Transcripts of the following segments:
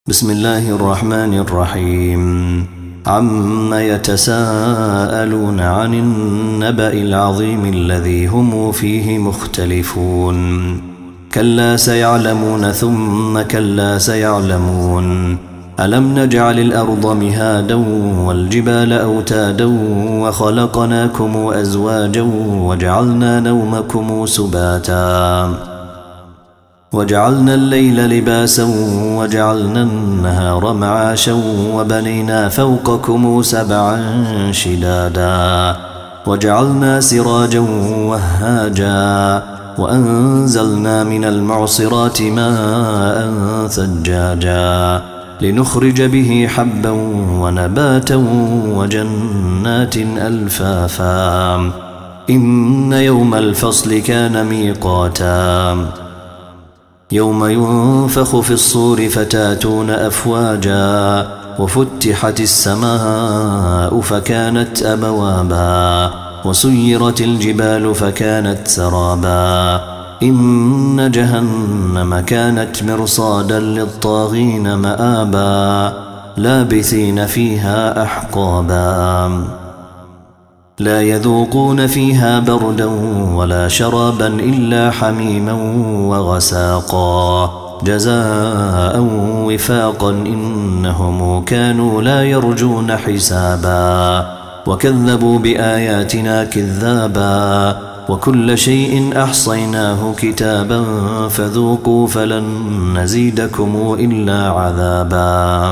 بسم الله الرحمن الرحيم عما يتساءلون عن النبأ العظيم الذي هم فيه مختلفون كلا سيعلمون ثم كلا سيعلمون ألم نجعل الأرض مهادا والجبال أوتادا وخلقناكم أزواجا وجعلنا نومكم سباتا وجعلنا الليل لباسا وجعلنا النهار معاشا وبنينا فوقكم سبعا شدادا وجعلنا سراجا وهاجا وأنزلنا من المعصرات ماء ثجاجا لنخرج به حبا ونباتا وجنات ألفافا إن يوم الفصل كان ميقاتا يوم ينفخ في الصور فتاتون أفواجا وفتحت السماء فكانت أبوابا وسيرت الجبال فكانت سرابا إن جهنم كانت مرصادا للطاغين مآبا لابثين فيها أحقابا لا يذوقون فيها بردا ولا شرابا إلا حميما وغساقا جزاء وفاقا إنهم كانوا لا يرجون حسابا وكذبوا بآياتنا كذابا وكل شيء أحصيناه كتابا فذوقوا فلن نزيدكم إلا عذابا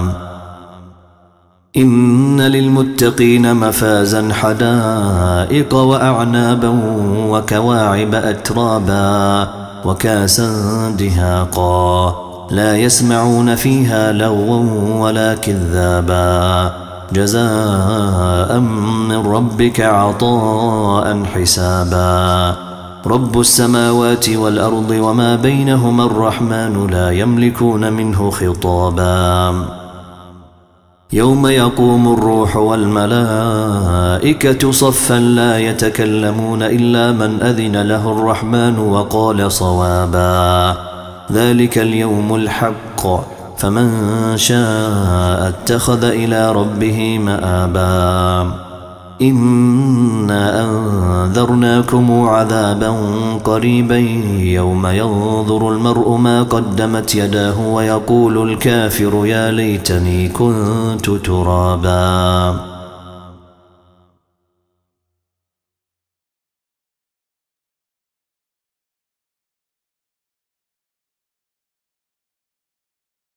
إن للمتقين مفازا حدائق وأعنابا وكواعب أترابا وكاسا دهاقا لا يسمعون فيها لغوا ولا كذابا جزاء من ربك عطاء حسابا رب السماوات والأرض وما بينهما الرحمن لا يملكون منه خطابا يوم يقوم الروح والملائكة صفا لا يتكلمون إلا من أذن له الرحمن وقال صوابا ذلك اليوم الحق فمن شاء اتخذ إلى ربه مآبا إنا أنذرناكم عذابا قريبا يوم ينظر المرء ما قدمت يداه ويقول الكافر يا ليتني كنت ترابا